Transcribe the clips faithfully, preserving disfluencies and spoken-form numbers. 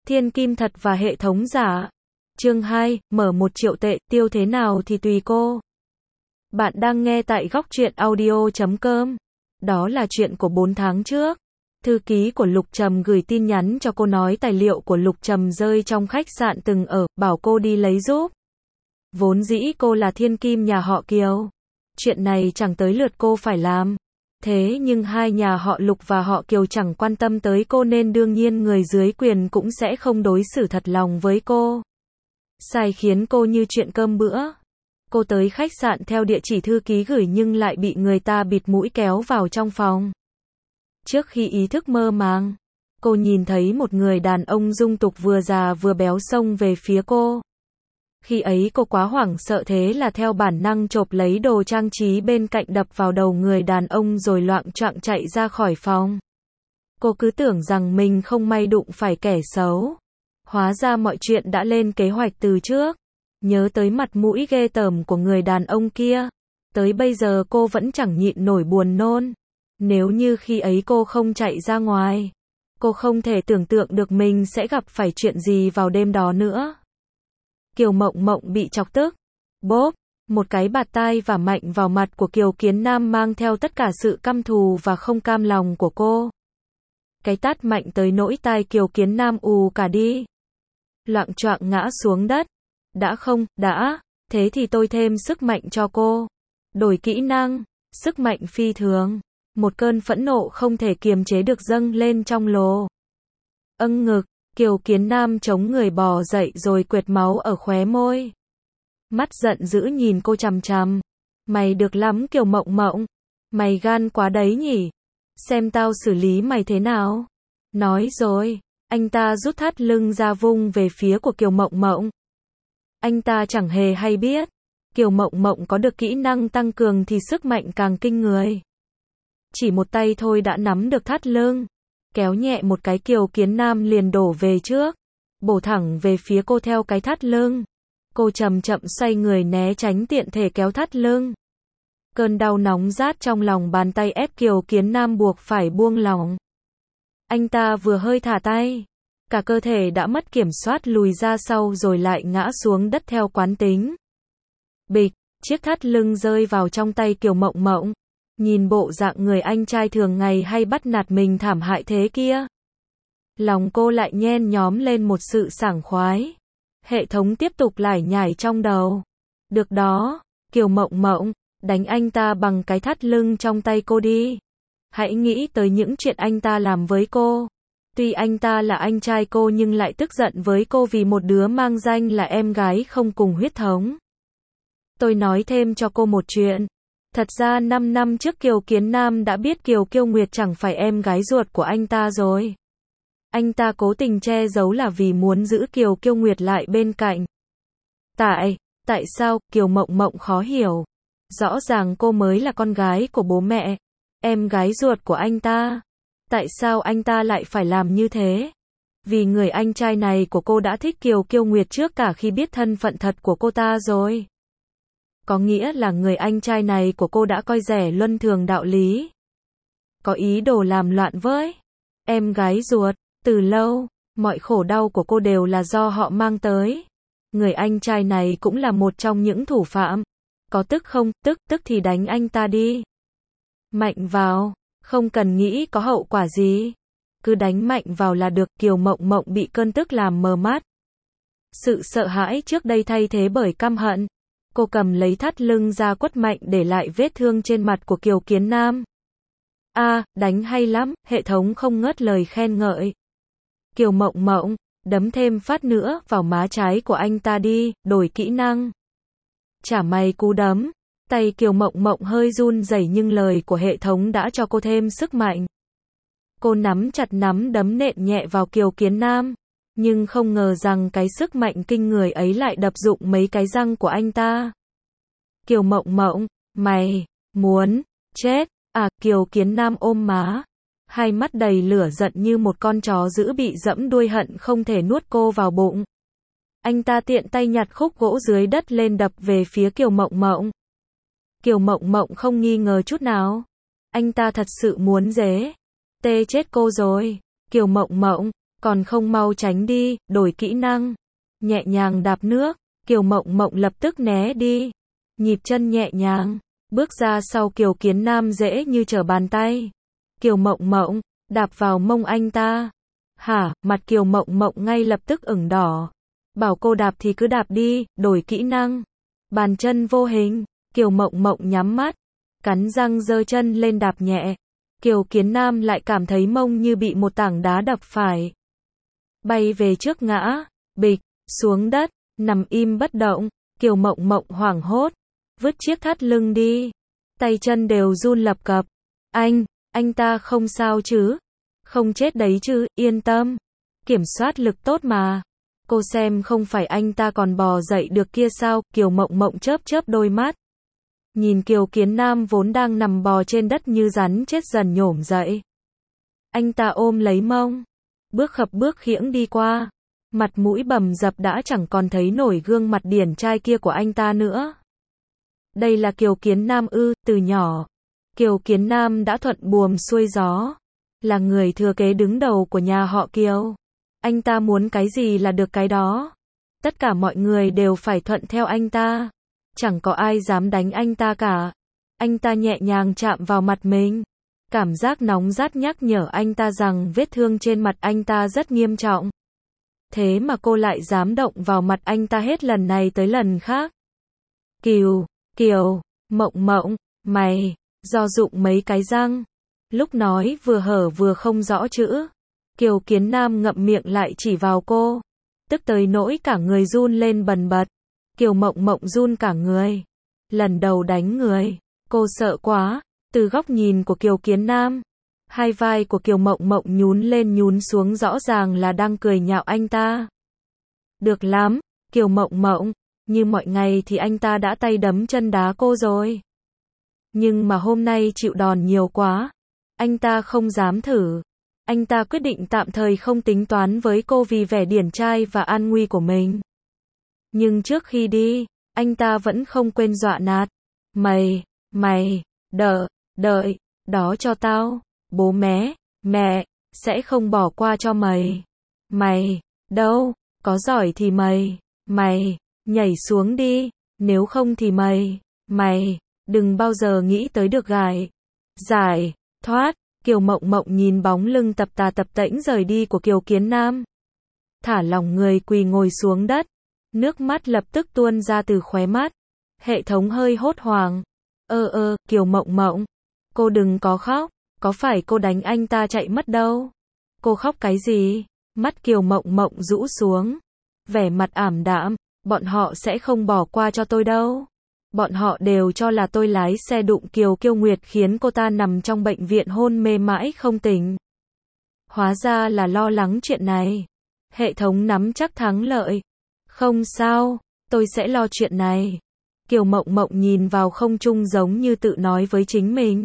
Thiên kim thật và hệ thống giả. Chương hai, mở một triệu tệ, tiêu thế nào thì tùy cô. Bạn đang nghe tại góc truyện audio chấm com. Đó là chuyện của bốn tháng trước. Thư ký của Lục Trầm gửi tin nhắn cho cô nói tài liệu của Lục Trầm rơi trong khách sạn từng ở, bảo cô đi lấy giúp. Vốn dĩ cô là thiên kim nhà họ Kiều. Chuyện này chẳng tới lượt cô phải làm. Thế nhưng hai nhà họ Lục và họ Kiều chẳng quan tâm tới cô nên đương nhiên người dưới quyền cũng sẽ không đối xử thật lòng với cô. Sai khiến cô như chuyện cơm bữa. Cô tới khách sạn theo địa chỉ thư ký gửi nhưng lại bị người ta bịt mũi kéo vào trong phòng. Trước khi ý thức mơ màng, cô nhìn thấy một người đàn ông dung tục vừa già vừa béo xông về phía cô. Khi ấy cô quá hoảng sợ thế là theo bản năng chộp lấy đồ trang trí bên cạnh đập vào đầu người đàn ông rồi loạng choạng chạy ra khỏi phòng. Cô cứ tưởng rằng mình không may đụng phải kẻ xấu. Hóa ra mọi chuyện đã lên kế hoạch từ trước. Nhớ tới mặt mũi ghê tởm của người đàn ông kia. Tới bây giờ cô vẫn chẳng nhịn nổi buồn nôn. Nếu như khi ấy cô không chạy ra ngoài, cô không thể tưởng tượng được mình sẽ gặp phải chuyện gì vào đêm đó nữa. Kiều Mộng Mộng bị chọc tức. Bốp, một cái bạt tai và mạnh vào mặt của Kiều Kiến Nam mang theo tất cả sự căm thù và không cam lòng của cô. Cái tát mạnh tới nỗi tai Kiều Kiến Nam ù cả đi. Loạng choạng ngã xuống đất. Đã không, đã, thế thì tôi thêm sức mạnh cho cô. Đổi kỹ năng, sức mạnh phi thường. Một cơn phẫn nộ không thể kiềm chế được dâng lên trong lồ. Âng ngực. Kiều Kiến Nam chống người bò dậy rồi quệt máu ở khóe môi. Mắt giận dữ nhìn cô chằm chằm. Mày được lắm Kiều Mộng Mộng. Mày gan quá đấy nhỉ. Xem tao xử lý mày thế nào. Nói rồi, anh ta rút thắt lưng ra vung về phía của Kiều Mộng Mộng. Anh ta chẳng hề hay biết. Kiều Mộng Mộng có được kỹ năng tăng cường thì sức mạnh càng kinh người. Chỉ một tay thôi đã nắm được thắt lưng. Kéo nhẹ một cái Kiều Kiến Nam liền đổ về trước, bổ thẳng về phía cô theo cái thắt lưng. Cô chậm chậm xoay người né tránh tiện thể kéo thắt lưng. Cơn đau nóng rát trong lòng bàn tay ép Kiều Kiến Nam buộc phải buông lỏng. Anh ta vừa hơi thả tay, cả cơ thể đã mất kiểm soát lùi ra sau rồi lại ngã xuống đất theo quán tính. Bịch, chiếc thắt lưng rơi vào trong tay Kiều Mộng Mộng. Nhìn bộ dạng người anh trai thường ngày hay bắt nạt mình thảm hại thế kia. Lòng cô lại nhen nhóm lên một sự sảng khoái. Hệ thống tiếp tục lải nhải trong đầu. Được đó, Kiều Mộng Mộng, đánh anh ta bằng cái thắt lưng trong tay cô đi. Hãy nghĩ tới những chuyện anh ta làm với cô. Tuy anh ta là anh trai cô nhưng lại tức giận với cô vì một đứa mang danh là em gái không cùng huyết thống. Tôi nói thêm cho cô một chuyện. Thật ra năm năm trước Kiều Kiến Nam đã biết Kiều Kiêu Nguyệt chẳng phải em gái ruột của anh ta rồi. Anh ta cố tình che giấu là vì muốn giữ Kiều Kiêu Nguyệt lại bên cạnh. Tại, tại sao, Kiều Mộng Mộng khó hiểu. Rõ ràng cô mới là con gái của bố mẹ, em gái ruột của anh ta. Tại sao anh ta lại phải làm như thế? Vì người anh trai này của cô đã thích Kiều Kiêu Nguyệt trước cả khi biết thân phận thật của cô ta rồi. Có nghĩa là người anh trai này của cô đã coi rẻ luân thường đạo lý. Có ý đồ làm loạn với em gái ruột. Từ lâu, mọi khổ đau của cô đều là do họ mang tới. Người anh trai này cũng là một trong những thủ phạm. Có tức không, tức, tức thì đánh anh ta đi. Mạnh vào, không cần nghĩ có hậu quả gì. Cứ đánh mạnh vào là được. Kiều Mộng Mộng bị cơn tức làm mờ mắt. Sự sợ hãi trước đây thay thế bởi căm hận. Cô cầm lấy thắt lưng ra quất mạnh để lại vết thương trên mặt của Kiều Kiến Nam. A, à, đánh hay lắm, hệ thống không ngớt lời khen ngợi. Kiều Mộng Mộng, đấm thêm phát nữa vào má trái của anh ta đi, đổi kỹ năng. Chả may cú đấm, tay Kiều Mộng Mộng hơi run rẩy nhưng lời của hệ thống đã cho cô thêm sức mạnh. Cô nắm chặt nắm đấm nện nhẹ vào Kiều Kiến Nam. Nhưng không ngờ rằng cái sức mạnh kinh người ấy lại đập rụng mấy cái răng của anh ta. Kiều Mộng Mộng, mày, muốn, chết, à, Kiều Kiến Nam ôm má. Hai mắt đầy lửa giận như một con chó dữ bị dẫm đuôi hận không thể nuốt cô vào bụng. Anh ta tiện tay nhặt khúc gỗ dưới đất lên đập về phía Kiều Mộng Mộng. Kiều Mộng Mộng không nghi ngờ chút nào. Anh ta thật sự muốn dế. Tê chết cô rồi. Kiều Mộng Mộng, Còn không mau tránh đi, đổi kỹ năng. Nhẹ nhàng đạp nước, Kiều Mộng Mộng lập tức né đi. Nhịp chân nhẹ nhàng, bước ra sau Kiều Kiến Nam dễ như trở bàn tay. Kiều Mộng Mộng, đạp vào mông anh ta. Hả, mặt Kiều Mộng Mộng ngay lập tức ửng đỏ. Bảo cô đạp thì cứ đạp đi, đổi kỹ năng. Bàn chân vô hình, Kiều Mộng Mộng nhắm mắt, cắn răng giơ chân lên đạp nhẹ. Kiều Kiến Nam lại cảm thấy mông như bị một tảng đá đập phải. Bay về trước ngã, bịch, xuống đất, nằm im bất động. Kiều Mộng Mộng hoảng hốt, vứt chiếc thắt lưng đi. Tay chân đều run lập cập. Anh, anh ta không sao chứ? Không chết đấy chứ, yên tâm. Kiểm soát lực tốt mà. Cô xem không phải anh ta còn bò dậy được kia sao? Kiều Mộng Mộng chớp chớp đôi mắt. Nhìn Kiều Kiến Nam vốn đang nằm bò trên đất như rắn chết dần nhổm dậy. Anh ta ôm lấy mông, bước khập bước khiễng đi qua. Mặt mũi bầm dập đã chẳng còn thấy nổi gương mặt điển trai kia của anh ta nữa. Đây là Kiều Kiến Nam ư? Từ nhỏ, Kiều Kiến Nam đã thuận buồm xuôi gió, là người thừa kế đứng đầu của nhà họ Kiều. Anh ta muốn cái gì là được cái đó. Tất cả mọi người đều phải thuận theo anh ta. Chẳng có ai dám đánh anh ta cả. Anh ta nhẹ nhàng chạm vào mặt mình. Cảm giác nóng rát nhắc nhở anh ta rằng vết thương trên mặt anh ta rất nghiêm trọng. Thế mà cô lại dám động vào mặt anh ta hết lần này tới lần khác. Kiều, Kiều, Mộng Mộng, mày, do dụng mấy cái răng. Lúc nói vừa hở vừa không rõ chữ. Kiều Kiến Nam ngậm miệng lại chỉ vào cô. Tức tới nỗi cả người run lên bần bật. Kiều Mộng Mộng run cả người. Lần đầu đánh người, cô sợ quá. Từ góc nhìn của Kiều Kiến Nam, hai vai của Kiều Mộng Mộng nhún lên nhún xuống rõ ràng là đang cười nhạo anh ta. Được lắm, Kiều Mộng Mộng, như mọi ngày thì anh ta đã tay đấm chân đá cô rồi. Nhưng mà hôm nay chịu đòn nhiều quá, anh ta không dám thử. Anh ta quyết định tạm thời không tính toán với cô vì vẻ điển trai và an nguy của mình. Nhưng trước khi đi, anh ta vẫn không quên dọa nạt. Mày, mày, đợi, đợi, đó cho tao, bố mé, mẹ, sẽ không bỏ qua cho mày. Mày, đâu, có giỏi thì mày, mày, nhảy xuống đi, nếu không thì mày, mày, đừng bao giờ nghĩ tới được gài. Giải, thoát, Kiều Mộng Mộng nhìn bóng lưng tập tà tập tễnh rời đi của Kiều Kiến Nam. Thả lỏng người quỳ ngồi xuống đất. Nước mắt lập tức tuôn ra từ khóe mắt. Hệ thống hơi hốt hoảng. Ơ ơ, Kiều Mộng Mộng. Cô đừng có khóc. Có phải cô đánh anh ta chạy mất đâu? Cô khóc cái gì? Mắt Kiều Mộng Mộng rũ xuống. Vẻ mặt ảm đạm. Bọn họ sẽ không bỏ qua cho tôi đâu. Bọn họ đều cho là tôi lái xe đụng Kiều Kiêu Nguyệt khiến cô ta nằm trong bệnh viện hôn mê mãi không tỉnh. Hóa ra là lo lắng chuyện này. Hệ thống nắm chắc thắng lợi. Không sao, tôi sẽ lo chuyện này. Kiều Mộng Mộng nhìn vào không trung giống như tự nói với chính mình.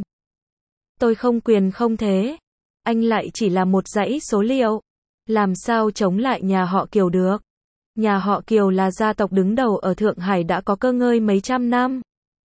Tôi không quyền không thế. Anh lại chỉ là một dãy số liệu. Làm sao chống lại nhà họ Kiều được? Nhà họ Kiều là gia tộc đứng đầu ở Thượng Hải đã có cơ ngơi mấy trăm năm.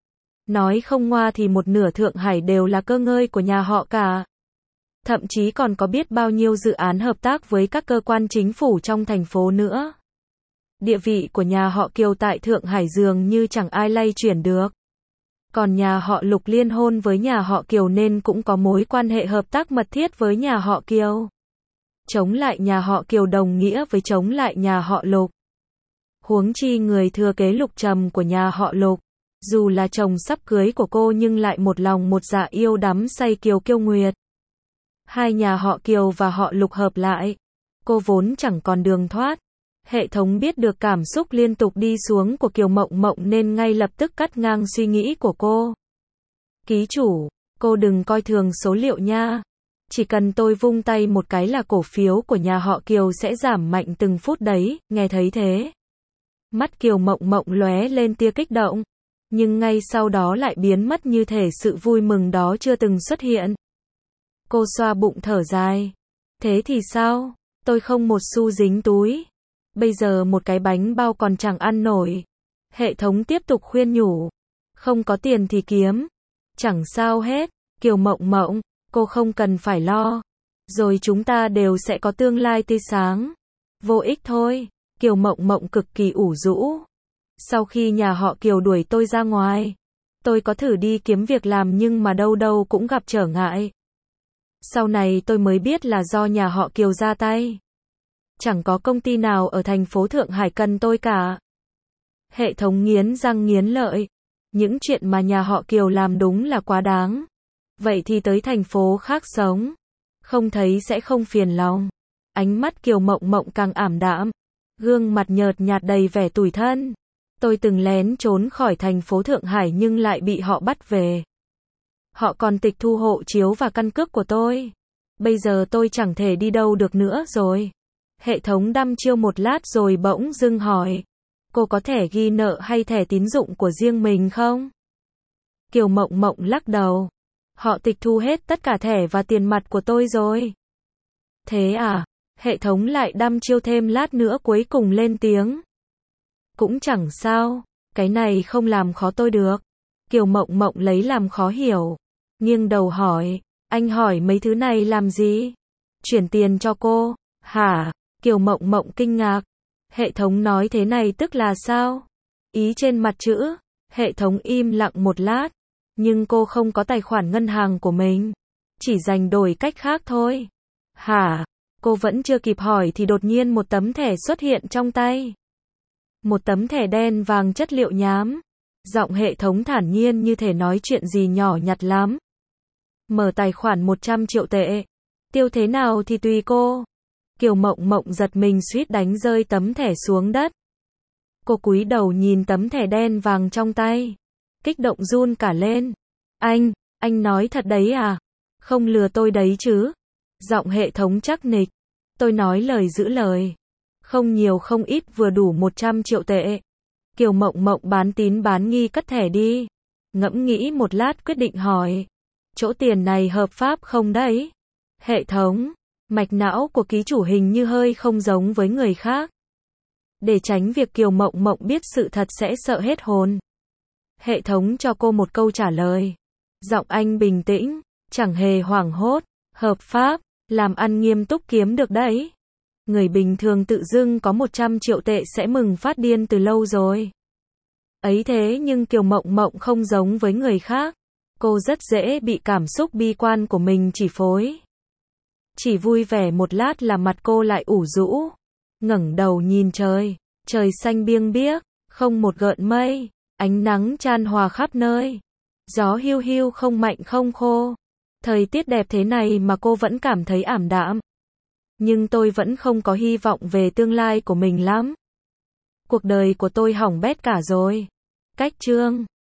Nói không ngoa thì một nửa Thượng Hải đều là cơ ngơi của nhà họ cả. Thậm chí còn có biết bao nhiêu dự án hợp tác với các cơ quan chính phủ trong thành phố nữa. Địa vị của nhà họ Kiều tại Thượng Hải dường như chẳng ai lay chuyển được. Còn nhà họ Lục liên hôn với nhà họ Kiều nên cũng có mối quan hệ hợp tác mật thiết với nhà họ Kiều. Chống lại nhà họ Kiều đồng nghĩa với chống lại nhà họ Lục. Huống chi người thừa kế Lục Trầm của nhà họ Lục, dù là chồng sắp cưới của cô nhưng lại một lòng một dạ yêu đắm say Kiều Kiêu Nguyệt. Hai nhà họ Kiều và họ Lục hợp lại, cô vốn chẳng còn đường thoát. Hệ thống biết được cảm xúc liên tục đi xuống của Kiều Mộng Mộng nên ngay lập tức cắt ngang suy nghĩ của cô. Ký chủ, cô đừng coi thường số liệu nha. Chỉ cần tôi vung tay một cái là cổ phiếu của nhà họ Kiều sẽ giảm mạnh từng phút đấy, nghe thấy thế. Mắt Kiều Mộng Mộng lóe lên tia kích động, nhưng ngay sau đó lại biến mất như thể sự vui mừng đó chưa từng xuất hiện. Cô xoa bụng thở dài. Thế thì sao? Tôi không một xu dính túi. Bây giờ một cái bánh bao còn chẳng ăn nổi. Hệ thống tiếp tục khuyên nhủ. Không có tiền thì kiếm. Chẳng sao hết. Kiều Mộng Mộng, cô không cần phải lo. rồi chúng ta đều sẽ có tương lai tươi sáng. Vô ích thôi. Kiều Mộng Mộng cực kỳ ủ rũ. Sau khi nhà họ Kiều đuổi tôi ra ngoài, tôi có thử đi kiếm việc làm nhưng mà đâu đâu cũng gặp trở ngại. Sau này tôi mới biết là do nhà họ Kiều ra tay. Chẳng có công ty nào ở thành phố Thượng Hải cần tôi cả. Hệ thống nghiến răng nghiến lợi. Những chuyện mà nhà họ Kiều làm đúng là quá đáng. Vậy thì tới thành phố khác sống. Không thấy sẽ không phiền lòng. Ánh mắt Kiều Mộng Mộng càng ảm đạm. Gương mặt nhợt nhạt đầy vẻ tủi thân. Tôi từng lén trốn khỏi thành phố Thượng Hải nhưng lại bị họ bắt về. Họ còn tịch thu hộ chiếu và căn cước của tôi. Bây giờ tôi chẳng thể đi đâu được nữa rồi. Hệ thống đăm chiêu một lát rồi bỗng dưng hỏi. Cô có thẻ ghi nợ hay thẻ tín dụng của riêng mình không? Kiều Mộng Mộng lắc đầu. Họ tịch thu hết tất cả thẻ và tiền mặt của tôi rồi. Thế à? Hệ thống lại đăm chiêu thêm lát nữa cuối cùng lên tiếng. Cũng chẳng sao, cái này không làm khó tôi được. Kiều Mộng Mộng lấy làm khó hiểu. Nghiêng đầu hỏi, anh hỏi mấy thứ này làm gì? Chuyển tiền cho cô, hả? Kiều Mộng Mộng kinh ngạc. Hệ thống nói thế này tức là sao? Ý trên mặt chữ, hệ thống im lặng một lát. Nhưng cô không có tài khoản ngân hàng của mình. Chỉ dành đổi cách khác thôi. Hả? Cô vẫn chưa kịp hỏi thì đột nhiên một tấm thẻ xuất hiện trong tay. Một tấm thẻ đen vàng chất liệu nhám. Giọng hệ thống thản nhiên như thể nói chuyện gì nhỏ nhặt lắm. Mở tài khoản một trăm triệu tệ. Tiêu thế nào thì tùy cô. Kiều Mộng Mộng giật mình suýt đánh rơi tấm thẻ xuống đất. Cô cúi đầu nhìn tấm thẻ đen vàng trong tay. Kích động run cả lên. Anh, anh nói thật đấy à? Không lừa tôi đấy chứ? Giọng hệ thống chắc nịch. Tôi nói lời giữ lời. Không nhiều không ít vừa đủ một trăm triệu tệ. Kiều Mộng Mộng bán tín bán nghi cất thẻ đi. Ngẫm nghĩ một lát quyết định hỏi. Chỗ tiền này hợp pháp không đấy? Hệ thống. Mạch não của ký chủ hình như hơi không giống với người khác. Để tránh việc Kiều Mộng Mộng biết sự thật sẽ sợ hết hồn. Hệ thống cho cô một câu trả lời. Giọng anh bình tĩnh, chẳng hề hoảng hốt. Hợp pháp, làm ăn nghiêm túc kiếm được đấy. Người bình thường tự dưng có một trăm triệu tệ sẽ mừng phát điên từ lâu rồi. Ấy thế nhưng Kiều Mộng Mộng không giống với người khác. Cô rất dễ bị cảm xúc bi quan của mình chi phối. Chỉ vui vẻ một lát là mặt cô lại ủ rũ. Ngẩng đầu nhìn trời. Trời xanh biêng biếc, không một gợn mây. Ánh nắng chan hòa khắp nơi. Gió hiu hiu không mạnh không khô. Thời tiết đẹp thế này mà cô vẫn cảm thấy ảm đạm. Nhưng tôi vẫn không có hy vọng về tương lai của mình lắm. Cuộc đời của tôi hỏng bét cả rồi. Cách chương